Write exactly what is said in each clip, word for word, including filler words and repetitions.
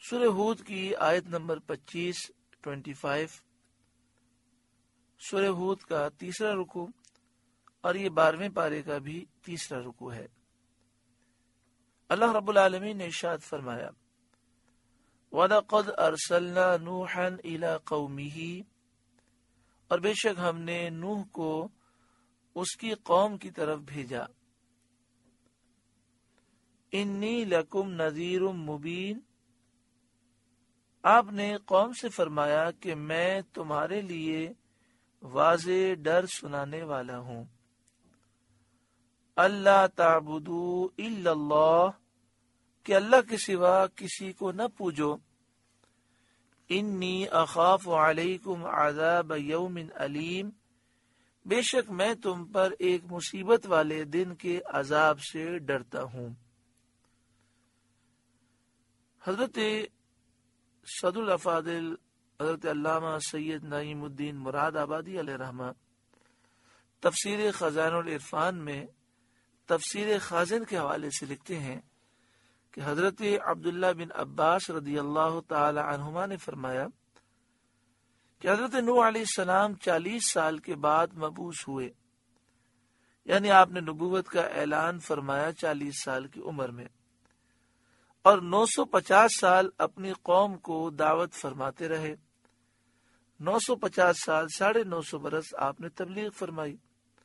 سورہ ہود کی آیت نمبر پچیس ٹوینٹی فائیو، سورہ ہود کا تیسرا رکوع اور یہ بارہویں پارے کا بھی تیسرا رکوع ہے۔ اللہ رب العالمین نے ارشاد فرمایا، وَلَقَدْ أَرْسَلْنَا نُوحًا إِلَىٰ قَوْمِهِ، اور بے شک ہم نے نوح کو اس کی قوم کی طرف بھیجا۔ انی لکم نذیر مبین، آپ نے قوم سے فرمایا کہ میں تمہارے لیے واضح ڈر سنانے والا ہوں۔ اللہ تعبدوا الا اللہ، کہ اللہ کے سوا کسی کو نہ پوجو۔ انی اخاف علیکم عذاب یوم علیم، بے شک میں تم پر ایک مصیبت والے دن کے عذاب سے ڈرتا ہوں۔ حضرت صدر الافاضل حضرت علامہ سید نعیم الدین مراد آبادی علیہ رحمہ تفسیر خزائن العرفان میں تفسیر خازن کے حوالے سے لکھتے ہیں کہ حضرت عبداللہ بن عباس رضی اللہ تعالی عنہما نے فرمایا کہ حضرت نوح علیہ السلام چالیس سال کے بعد مبعوث ہوئے، یعنی آپ نے نبوت کا اعلان فرمایا چالیس سال کی عمر میں، اور نو سو پچاس سال اپنی قوم کو دعوت فرماتے رہے۔ نو سو پچاس سال ساڑھے نو سو برس آپ نے تبلیغ فرمائی،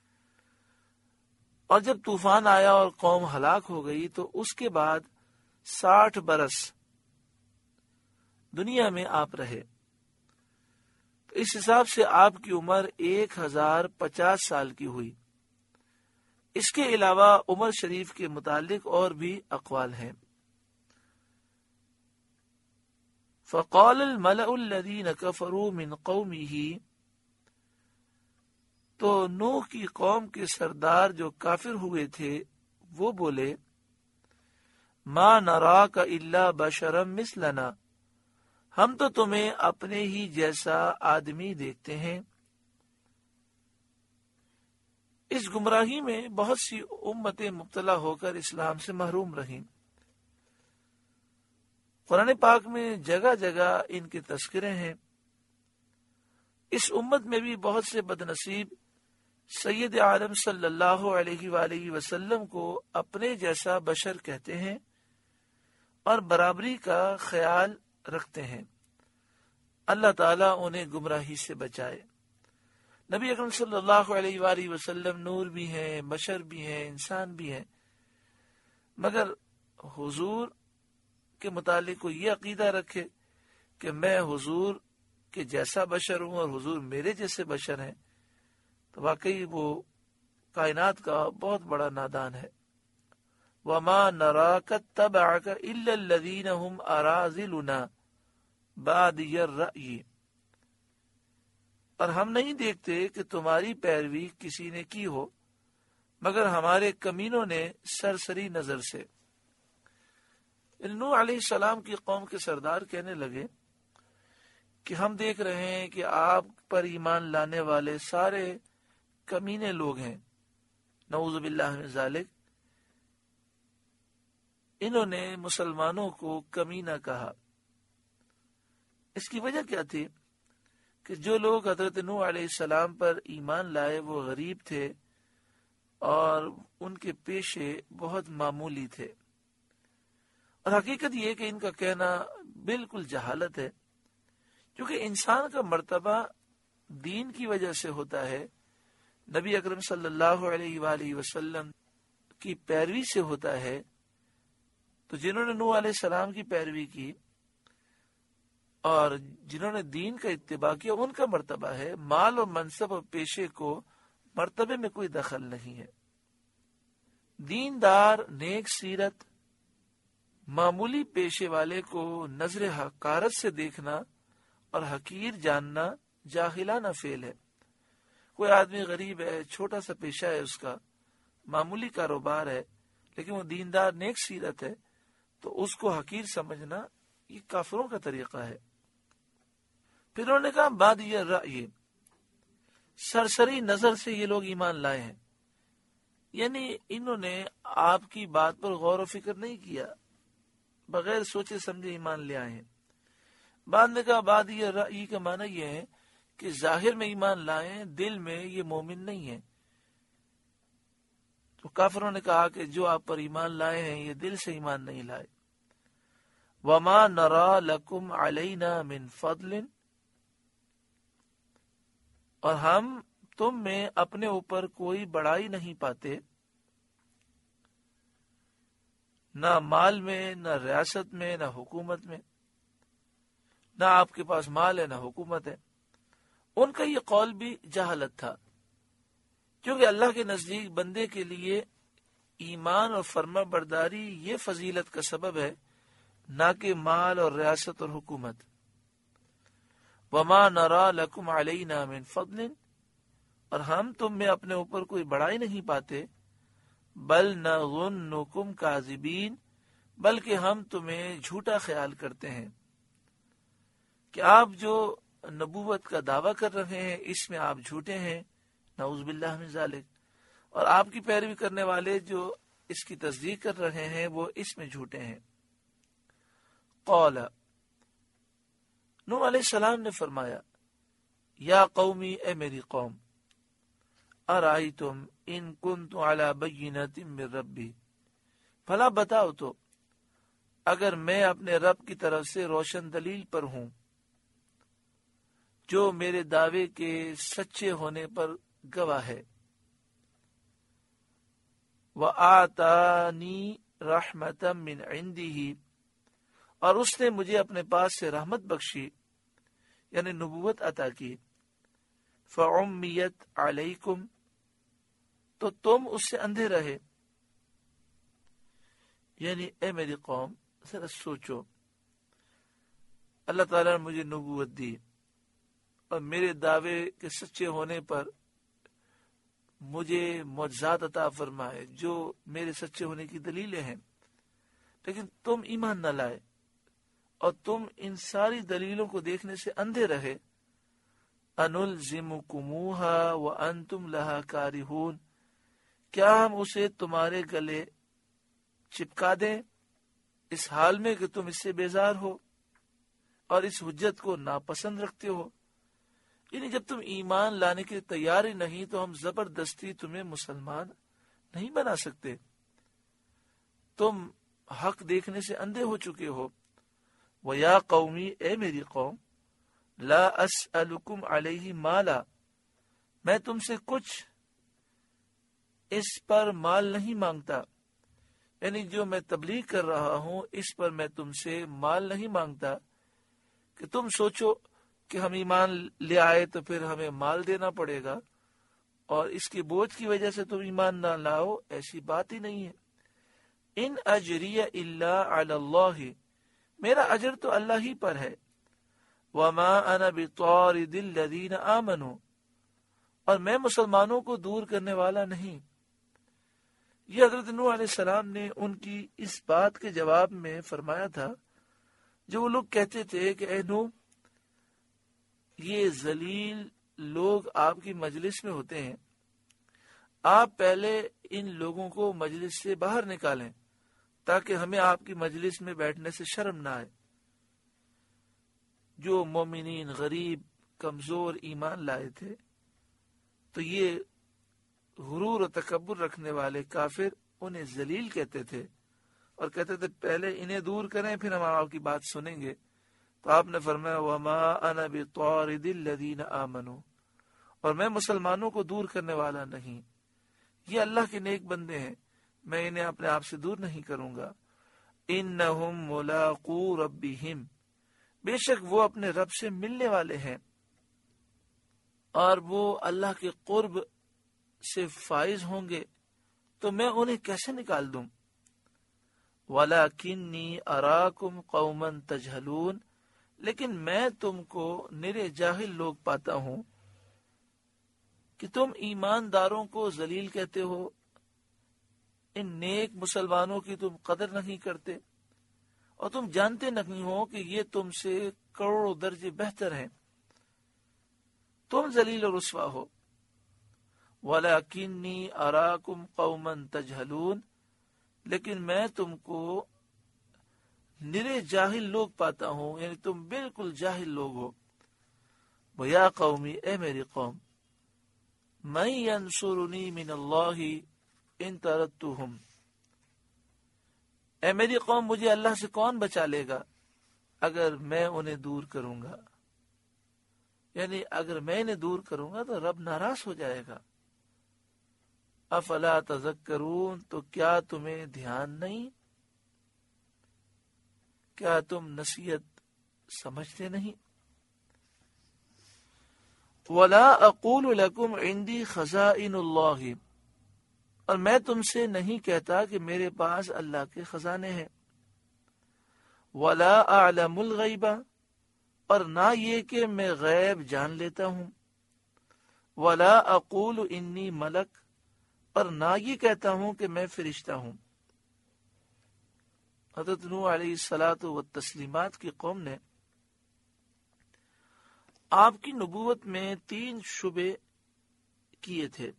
اور جب طوفان آیا اور قوم ہلاک ہو گئی تو اس کے بعد ساٹھ برس دنیا میں آپ رہے۔ تو اس حساب سے آپ کی عمر ایک ہزار پچاس سال کی ہوئی۔ اس کے علاوہ عمر شریف کے متعلق اور بھی اقوال ہیں۔ فقال الملأ الذين كفروا من قومه، تو نوح کی قوم کے سردار جو کافر ہوئے تھے وہ بولے، ما نراک الا بشرا مثلنا، ہم تو تمہیں اپنے ہی جیسا آدمی دیکھتے ہیں۔ اس گمراہی میں بہت سی امتیں مبتلا ہو کر اسلام سے محروم رہیں۔ قرآن پاک میں جگہ جگہ ان کے تذکرے ہیں۔ اس امت میں بھی بہت سے بدنصیب سید عالم صلی اللہ علیہ وآلہ وسلم کو اپنے جیسا بشر کہتے ہیں اور برابری کا خیال رکھتے ہیں۔ اللہ تعالیٰ انہیں گمراہی سے بچائے۔ نبی اکرم صلی اللہ علیہ وآلہ وسلم نور بھی ہیں، بشر بھی ہیں، انسان بھی ہیں، مگر حضور کے متعلق کو یہ عقیدہ رکھے کہ میں حضور کے جیسا بشر ہوں اور حضور میرے جیسے بشر ہیں، تو واقعی وہ کائنات کا بہت بڑا نادان ہے۔ وَمَا نَرَاكَ اتَّبَعَكَ إِلَّا الَّذِينَ هُمْ أَرَاذِلُنَا بَادِيَ الرَّأْيِ، اور ہم نہیں دیکھتے کہ تمہاری پیروی کسی نے کی ہو مگر ہمارے کمینوں نے سرسری نظر سے۔ نوح علیہ السلام کی قوم کے سردار کہنے لگے کہ ہم دیکھ رہے ہیں کہ آپ پر ایمان لانے والے سارے کمینے لوگ ہیں، نعوذ باللہ من ذالک۔ انہوں نے مسلمانوں کو کمینہ کہا۔ اس کی وجہ کیا تھی؟ کہ جو لوگ حضرت نوح علیہ السلام پر ایمان لائے وہ غریب تھے اور ان کے پیشے بہت معمولی تھے، اور حقیقت یہ کہ ان کا کہنا بالکل جہالت ہے، کیونکہ انسان کا مرتبہ دین کی وجہ سے ہوتا ہے، نبی اکرم صلی اللہ علیہ وآلہ وسلم کی پیروی سے ہوتا ہے۔ تو جنہوں نے نوح علیہ السلام کی پیروی کی اور جنہوں نے دین کا اتباع کیا ان کا مرتبہ ہے، مال اور منصب اور پیشے کو مرتبے میں کوئی دخل نہیں ہے۔ دیندار نیک سیرت معمولی پیشے والے کو نظر حقارت سے دیکھنا اور حقیر جاننا جاہلانہ فعل ہے۔ کوئی آدمی غریب ہے، چھوٹا سا پیشہ ہے، اس کا معمولی کاروبار ہے، لیکن وہ دیندار نیک سیرت ہے، تو اس کو حقیر سمجھنا یہ کافروں کا طریقہ ہے۔ پھر انہوں نے کہا بعد یہ رأی، سرسری نظر سے یہ لوگ ایمان لائے ہیں، یعنی انہوں نے آپ کی بات پر غور و فکر نہیں کیا، بغیر سوچے سمجھے ایمان لے آئے ہیں۔ بعد میں کہا بعد یہ رأی کا معنی یہ ہے کہ ظاہر میں ایمان لائیں، دل میں یہ مومن نہیں ہے۔ تو کافروں نے کہا کہ جو آپ پر ایمان لائے ہیں یہ دل سے ایمان نہیں لائے۔ وَمَا نَرَى لَكُمْ عَلَيْنَا مِنْ فَضْلٍ، اور ہم تم میں اپنے اوپر کوئی بڑائی نہیں پاتے، نہ مال میں، نہ ریاست میں، نہ حکومت میں، نہ آپ کے پاس مال ہے نہ حکومت ہے۔ ان کا یہ قول بھی جہالت تھا، کیونکہ اللہ کے نزدیک بندے کے لیے ایمان اور فرما برداری یہ فضیلت کا سبب ہے، نہ کہ مال اور ریاست اور حکومت۔ وَمَا نَرَى لَكُمْ عَلَيْنَا مِنْ فَضْلٍ، اور ہم تم میں اپنے اوپر کوئی بڑائی نہیں پاتے، بل نَظُنُّكُمْ كَاذِبِينَ، بلکہ ہم تمہیں جھوٹا خیال کرتے ہیں کہ آپ جو نبوت کا دعویٰ کر رہے ہیں اس میں آپ جھوٹے ہیں، نعوذ باللہ من ذالک، اور آپ کی پیروی کرنے والے جو اس کی تصدیق کر رہے ہیں وہ اس میں جھوٹے ہیں۔ قال، نوح علیہ السلام نے فرمایا، یا قومی، اے میری قوم، ارائیتم ان کنت علی بینۃ من ربی، بھلا بتاؤ تو اگر میں اپنے رب کی طرف سے روشن دلیل پر ہوں جو میرے دعوے کے سچے ہونے پر گواہ ہے، وَآتَانِي رَحْمَةً مِّنْ عِنْدِهِ، اور اس نے مجھے اپنے پاس سے رحمت بخشی یعنی نبوت عطا کی، فَعُمِّيَتْ عَلَيْكُمْ، تو تم اس سے اندھے رہے۔ یعنی اے میری قوم ذرا سوچو، اللہ تعالیٰ نے مجھے نبوت دی اور میرے دعوے کے سچے ہونے پر مجھے معجزات عطا فرمائے جو میرے سچے ہونے کی دلیلیں ہیں، لیکن تم ایمان نہ لائے اور تم ان ساری دلیلوں کو دیکھنے سے اندھے رہے۔ أَنُلْزِمُكُمُوهَا وَأَنْتُمْ لَهَا كَارِهُونَ، کیا ہم اسے تمہارے گلے چپکا دیں اس حال میں کہ تم اس سے بیزار ہو اور اس حجت کو ناپسند رکھتے ہو؟ یعنی جب تم ایمان لانے کے تیار ہی نہیں تو ہم زبردستی تمہیں مسلمان نہیں بنا سکتے۔ تم حق دیکھنے سے اندھے ہو چکے ہو۔ وَيَا قَوْمِ، اے میری قوم، لَا أَسْأَلُكُمْ عَلَيْهِ مَالًا، میں تم سے کچھ اس پر مال نہیں مانگتا، یعنی جو میں تبلیغ کر رہا ہوں اس پر میں تم سے مال نہیں مانگتا کہ تم سوچو کہ ہم ایمان لے آئے تو پھر ہمیں مال دینا پڑے گا اور اس کے بوجھ کی وجہ سے تم ایمان نہ لاؤ، ایسی بات ہی نہیں ہے۔ ان اجری الا علی اللہ، میرا اجر تو اللہ ہی پر ہے۔ وما انا بطارد الذین آمنوا، اور میں مسلمانوں کو دور کرنے والا نہیں۔ یہ حضرت نوح علیہ السلام نے ان کی اس بات کے جواب میں فرمایا تھا جو وہ لوگ کہتے تھے کہ اے نوح، یہ ذلیل لوگ آپ کی مجلس میں ہوتے ہیں، آپ پہلے ان لوگوں کو مجلس سے باہر نکالیں تاکہ ہمیں آپ کی مجلس میں بیٹھنے سے شرم نہ آئے۔ جو مومنین غریب کمزور ایمان لائے تھے تو یہ غرور و تکبر رکھنے والے کافر انہیں ذلیل کہتے تھے اور کہتے تھے پہلے انہیں دور کریں پھر ہم آپ کی بات سنیں گے۔ تو آپ نے فرمایا وما انا بطارد الذین آمنوا، اور میں مسلمانوں کو دور کرنے والا نہیں، یہ اللہ کے نیک بندے ہیں، میں انہیں اپنے آپ سے دور نہیں کروں گا۔ انہم ملاقو ربہم، بے شک وہ اپنے رب سے ملنے والے ہیں اور وہ اللہ کے قرب سے فائز ہوں گے، تو میں انہیں کیسے نکال دوں؟ وَلَكِنِّي أَرَاكُمْ قَوْمًا تَجْهَلُونَ، لیکن میں تم کو نرے جاہل لوگ پاتا ہوں کہ تم ایمانداروں کو ذلیل کہتے ہو، ان نیک مسلمانوں کی تم قدر نہیں کرتے اور تم جانتے نہیں ہو کہ یہ تم سے کروڑوں درجے بہتر ہیں، تم ذلیل و رسوا ہو۔ وَلَكِنِّي أَرَاكُمْ قَوْمًا تَجْهَلُونَ، لیکن میں تم کو نرے جاہل لوگ پاتا ہوں، یعنی تم بالکل جاہل لوگ ہو۔ وَيَا قَوْمِ، اے میری قوم، مَن يَنصُرُنِي مِنَ اللَّهِ إِن طَرَدتُّهُمْ، اے میری قوم مجھے اللہ سے کون بچا لے گا اگر میں انہیں دور کروں گا؟ یعنی اگر میں انہیں دور کروں گا تو رب ناراض ہو جائے گا۔ افلا تذکرون، تو کیا تمہیں دھیان نہیں؟ کیا تم نصیحت سمجھتے نہیں؟ وَلَا أَقُولُ لَكُمْ عِنْدِي خَزَائِنُ اللَّهِ، اور میں تم سے نہیں کہتا کہ میرے پاس اللہ کے خزانے ہیں۔ وَلَا أَعْلَمُ الْغَيْبَ، اور نہ یہ کہ میں غیب جان لیتا ہوں۔ وَلَا أَقُولُ إِنِّي مَلَک، اور نہ یہ کہتا ہوں کہ میں فرشتہ ہوں۔ حضرت نوح علیہ الصلاۃ والتسلیمات کی قوم نے آپ کی نبوت میں تین شبے کیے تھے۔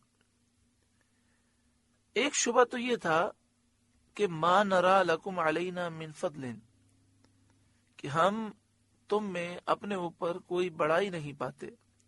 ایک شبہ تو یہ تھا کہ ما نرا لکم علینا من فضل، کہ ہم تم میں اپنے اوپر کوئی بڑائی نہیں پاتے،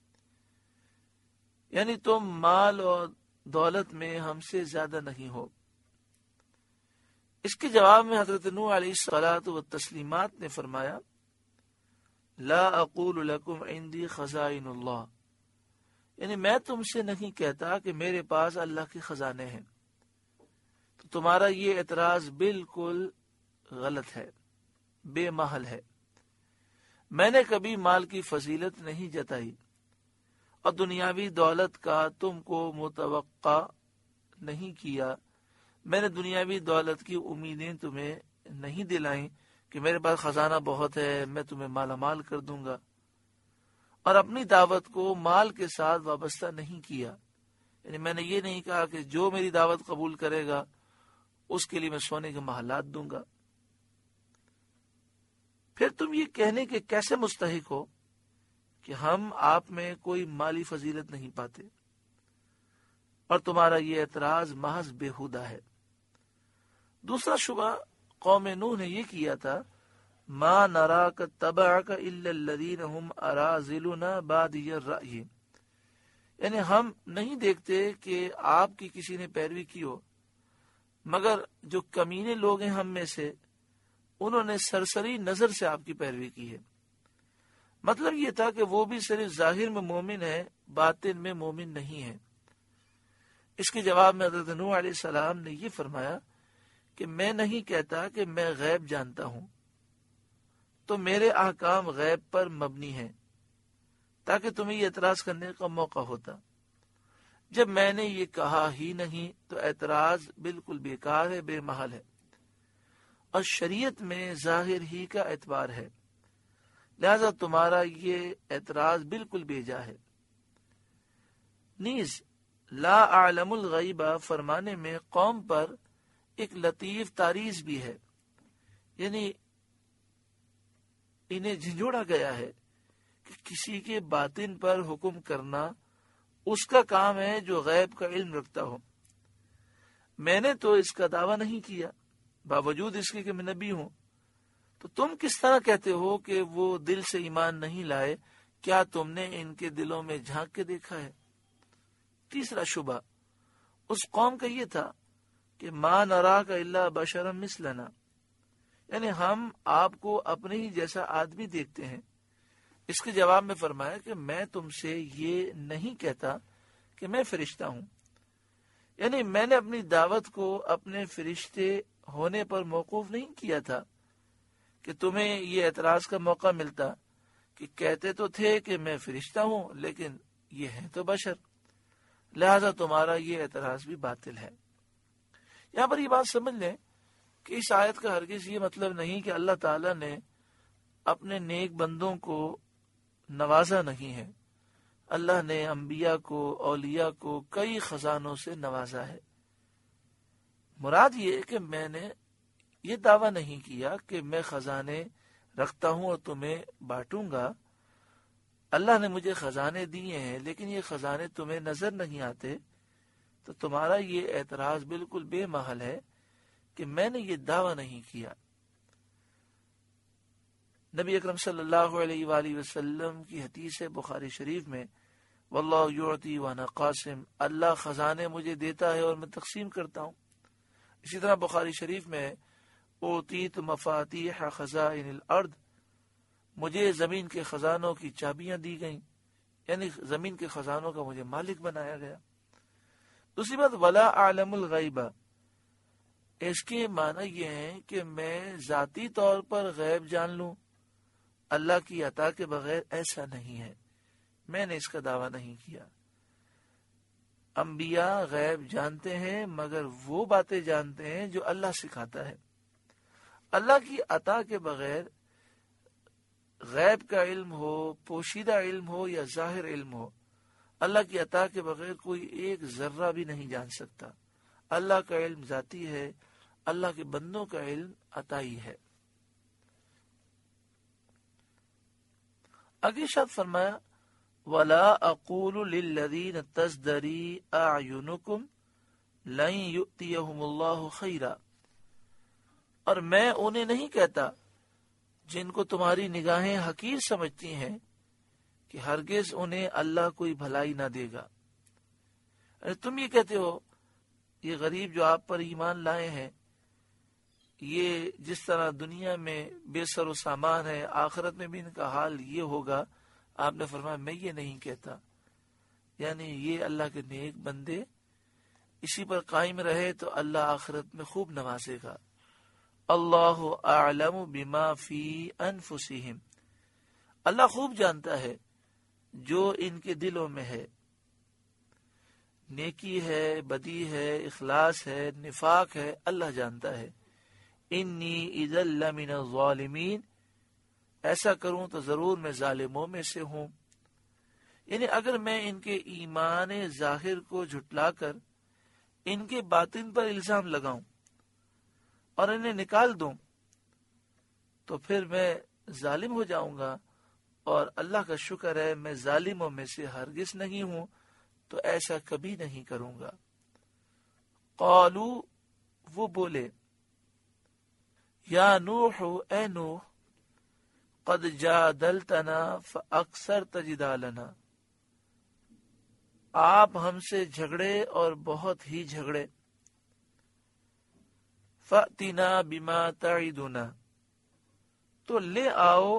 یعنی تم مال اور دولت میں ہم سے زیادہ نہیں ہو۔ اس کے جواب میں حضرت نوح علیہ الصلاۃ والتسلیمات نے فرمایا لا اقول لکم عندی خزائن اللہ، یعنی میں تم سے نہیں کہتا کہ میرے پاس اللہ کے خزانے ہیں۔ تو تمہارا یہ اعتراض بالکل غلط ہے، بے محل ہے۔ میں نے کبھی مال کی فضیلت نہیں جتائی اور دنیاوی دولت کا تم کو متوقع نہیں کیا۔ میں نے دنیاوی دولت کی امیدیں تمہیں نہیں دلائیں کہ میرے پاس خزانہ بہت ہے، میں تمہیں مالا مال کر دوں گا، اور اپنی دعوت کو مال کے ساتھ وابستہ نہیں کیا۔ یعنی میں نے یہ نہیں کہا کہ جو میری دعوت قبول کرے گا اس کے لیے میں سونے کے محلات دوں گا۔ پھر تم یہ کہنے کے کیسے مستحق ہو کہ ہم آپ میں کوئی مالی فضیلت نہیں پاتے، اور تمہارا یہ اعتراض محض بےہودہ ہے۔ دوسرا شبہ قوم نوح نے یہ کیا تھا ما نراک تبعک الا الذین هم اراذلنا بادی الرأی، یعنی ہم نہیں دیکھتے کہ آپ کی کسی نے پیروی کی ہو مگر جو کمینے لوگ ہیں ہم میں سے، انہوں نے سرسری نظر سے آپ کی پیروی کی ہے۔ مطلب یہ تھا کہ وہ بھی صرف ظاہر میں مومن ہے، باطن میں مومن نہیں ہے۔ اس کے جواب میں حضرت نوح علیہ السلام نے یہ فرمایا کہ میں نہیں کہتا کہ میں غیب جانتا ہوں، تو میرے احکام غیب پر مبنی ہیں تاکہ تمہیں یہ اعتراض کرنے کا موقع ہوتا۔ جب میں نے یہ کہا ہی نہیں تو اعتراض بالکل بیکار ہے، بے محل ہے، اور شریعت میں ظاہر ہی کا اعتبار ہے، لہذا تمہارا یہ اعتراض بالکل بیجا ہے۔ نیز لا اعلم الغیبہ فرمانے میں قوم پر ایک لطیف تعریض بھی ہے، یعنی انہیں جھنجھوڑا گیا ہے کہ کسی کے باطن پر حکم کرنا اس کا کام ہے جو غیب کا علم رکھتا ہو۔ میں نے تو اس کا دعویٰ نہیں کیا باوجود اس کے کہ میں نبی ہوں، تو تم کس طرح کہتے ہو کہ وہ دل سے ایمان نہیں لائے؟ کیا تم نے ان کے دلوں میں جھانک کے دیکھا ہے؟ تیسرا شبہ اس قوم کا یہ تھا کہ ما نراک الا بشرا مثلنا، یعنی ہم آپ کو اپنے ہی جیسا آدمی دیکھتے ہیں۔ اس کے جواب میں فرمایا کہ میں تم سے یہ نہیں کہتا کہ میں فرشتہ ہوں، یعنی میں نے اپنی دعوت کو اپنے فرشتے ہونے پر موقوف نہیں کیا تھا کہ تمہیں یہ اعتراض کا موقع ملتا کہ کہتے تو تھے کہ میں فرشتہ ہوں لیکن یہ ہے تو بشر، لہذا تمہارا یہ اعتراض بھی باطل ہے۔ یہاں پر یہ بات سمجھ لیں کہ اس آیت کا ہرگز یہ مطلب نہیں کہ اللہ تعالیٰ نے اپنے نیک بندوں کو نوازا نہیں ہے۔ اللہ نے انبیاء کو، اولیاء کو کئی خزانوں سے نوازا ہے۔ مراد یہ کہ میں نے یہ دعویٰ نہیں کیا کہ میں خزانے رکھتا ہوں اور تمہیں بانٹوں گا۔ اللہ نے مجھے خزانے دیے ہیں لیکن یہ خزانے تمہیں نظر نہیں آتے، تو تمہارا یہ اعتراض بالکل بے محل ہے کہ میں نے یہ دعویٰ نہیں کیا۔ نبی اکرم صلی اللہ علیہ وآلہ وسلم کی حدیث ہے بخاری شریف میں، واللہ یعطی وانا قاسم، اللہ خزانے مجھے دیتا ہے اور میں تقسیم کرتا ہوں۔ اسی طرح بخاری شریف میں اوتیت مفاتیح خزائن الارض، مجھے زمین کے خزانوں کی چابیاں دی گئیں، یعنی زمین کے خزانوں کا مجھے مالک بنایا گیا۔ دوسری بات ولا اعلم الغیبہ، اس کے معنی یہ ہے کہ میں ذاتی طور پر غیب جان لوں، اللہ کی عطا کے بغیر ایسا نہیں ہے، میں نے اس کا دعویٰ نہیں کیا۔ انبیاء غیب جانتے ہیں مگر وہ باتیں جانتے ہیں جو اللہ سکھاتا ہے۔ اللہ کی عطا کے بغیر غیب کا علم ہو، پوشیدہ علم ہو یا ظاہر علم ہو، اللہ کی عطا کے بغیر کوئی ایک ذرہ بھی نہیں جان سکتا۔ اللہ کا علم ذاتی ہے، اللہ کے بندوں کا علم عطائی ہے۔ آگے شاد فرمایا وَلَا أَقُولُ لِلَّذِينَ تَزْدَرِي أَعْيُنُكُمْ لَن يُؤْتِيَهُمُ اللَّهُ خَيْرًا، اور میں انہیں نہیں کہتا جن کو تمہاری نگاہیں حقیر سمجھتی ہیں کہ ہرگز انہیں اللہ کوئی بھلائی نہ دے گا۔ تم یہ کہتے ہو یہ غریب جو آپ پر ایمان لائے ہیں یہ جس طرح دنیا میں بے سر و سامان ہے، آخرت میں بھی ان کا حال یہ ہوگا۔ آپ نے فرمایا میں یہ نہیں کہتا، یعنی یہ اللہ کے نیک بندے اسی پر قائم رہے تو اللہ آخرت میں خوب نوازے گا۔ اللہ اعلم بما فی انفسہم، اللہ خوب جانتا ہے جو ان کے دلوں میں ہے، نیکی ہے، بدی ہے، اخلاص ہے، نفاق ہے، اللہ جانتا ہے۔ انی اذا لمن الظالمین، ایسا کروں تو ضرور میں ظالموں میں سے ہوں۔ یعنی اگر میں ان کے ایمان ظاہر کو جھٹلا کر ان کے باطن پر الزام لگاؤں اور انہیں نکال دوں تو پھر میں ظالم ہو جاؤں گا، اور اللہ کا شکر ہے میں ظالموں میں سے ہرگز نہیں ہوں، تو ایسا کبھی نہیں کروں گا۔ قالو، وہ بولے، یا نوح، اے نوح، قد جادلتنا فاکثرت جدالنا، آپ ہم سے جھگڑے اور بہت ہی جھگڑے۔ فأتنا بما تعدنا، تو لے آؤ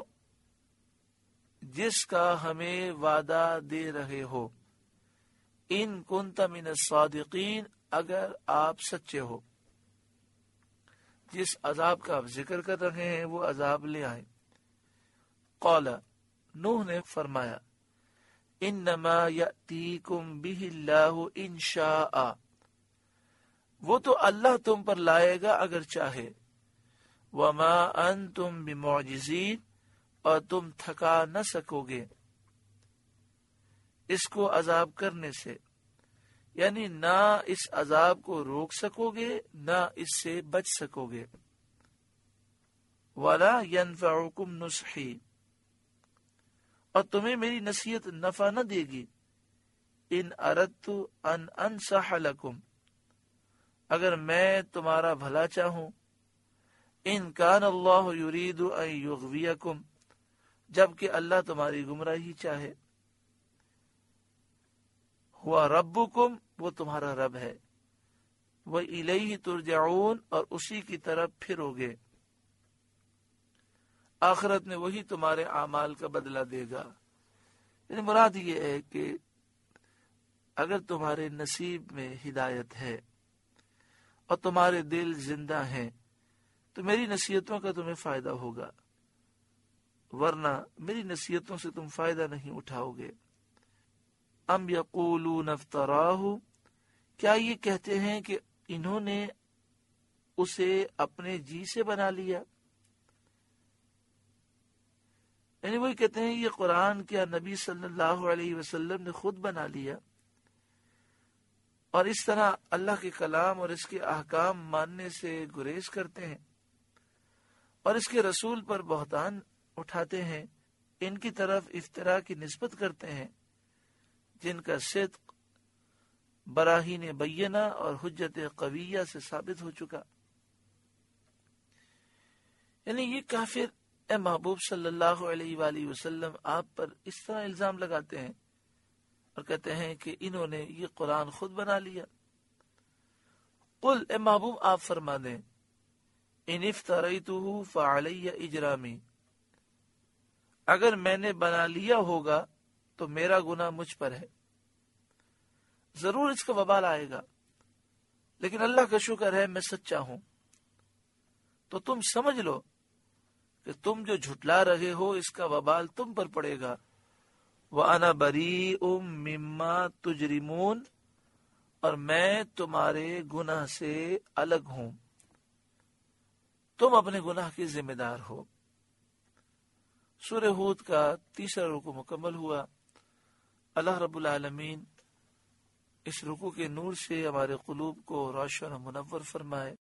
جس کا ہمیں وعدہ دے رہے ہو، ان کنت من الصادقین، اگر آپ سچے ہو، جس عذاب کا آپ ذکر کر رہے ہیں وہ عذاب لے آئے۔ قال، نوح نے فرمایا، انما یأتیکم بہ اللہ ان شاء، وہ تو اللہ تم پر لائے گا اگر چاہے۔ وما انتم بمعجزین، اور تم تھکا نہ سکو گے اس کو عذاب کرنے سے، یعنی نہ اس عذاب کو روک سکو گے نہ اس سے بچ سکو گے۔ ولا ينفعکم نصحی، اور تمہیں میری نصیحت نفع نہ دے گی۔ ان اردت ان انصح لکم، اگر میں تمہارا بھلا چاہوں۔ ان کان اللہ یرید ان یغویکم، جبکہ اللہ تمہاری گمراہی چاہے۔ ہوا ربکم، وہ تمہارا رب ہے۔ وَإِلَيْهِ ترجعون، اور اسی کی طرف پھرو گے۔ آخرت میں وہی تمہارے اعمال کا بدلہ دے گا۔ یعنی مراد یہ ہے کہ اگر تمہارے نصیب میں ہدایت ہے اور تمہارے دل زندہ ہیں تو میری نصیحتوں کا تمہیں فائدہ ہوگا، ورنہ میری نصیحتوں سے تم فائدہ نہیں اٹھاؤ گے۔ ام یقولون افتراہ، کیا یہ کہتے ہیں کہ انہوں نے اسے اپنے جی سے بنا لیا؟ یعنی وہی کہتے ہیں یہ قرآن کیا نبی صلی اللہ علیہ وسلم نے خود بنا لیا، اور اس طرح اللہ کے کلام اور اس کے احکام ماننے سے گریز کرتے ہیں اور اس کے رسول پر بہتان اٹھاتے ہیں، ان کی طرف افتراء کی نسبت کرتے ہیں جن کا صدق براہین بینہ اور حجت قویہ سے ثابت ہو چکا۔ یعنی یہ کافر اے محبوب صلی اللہ علیہ وآلہ وسلم آپ پر اس طرح الزام لگاتے ہیں اور کہتے ہیں کہ انہوں نے یہ قرآن خود بنا لیا. قل اے محبوب آپ فرما دیں ان افتریتہ فعلی اجرامی، اگر میں نے بنا لیا ہوگا تو میرا گناہ مجھ پر ہے، ضرور اس کا وبال آئے گا، لیکن اللہ کا شکر ہے میں سچا ہوں. تو تم سمجھ لو کہ تم جو جھٹلا رہے ہو اس کا وبال تم پر پڑے گا. وَأَنَا بَرِيءٌ مِّمَّا تُجْرِمُونَ، اور میں تمہارے گناہ سے الگ ہوں، تم اپنے گناہ کی ذمہ دار ہو. سورہ ہود کا تیسرا رکوع مکمل ہوا. اللہ رب العالمین اس رکوع کے نور سے ہمارے قلوب کو روشن و منور فرمائے.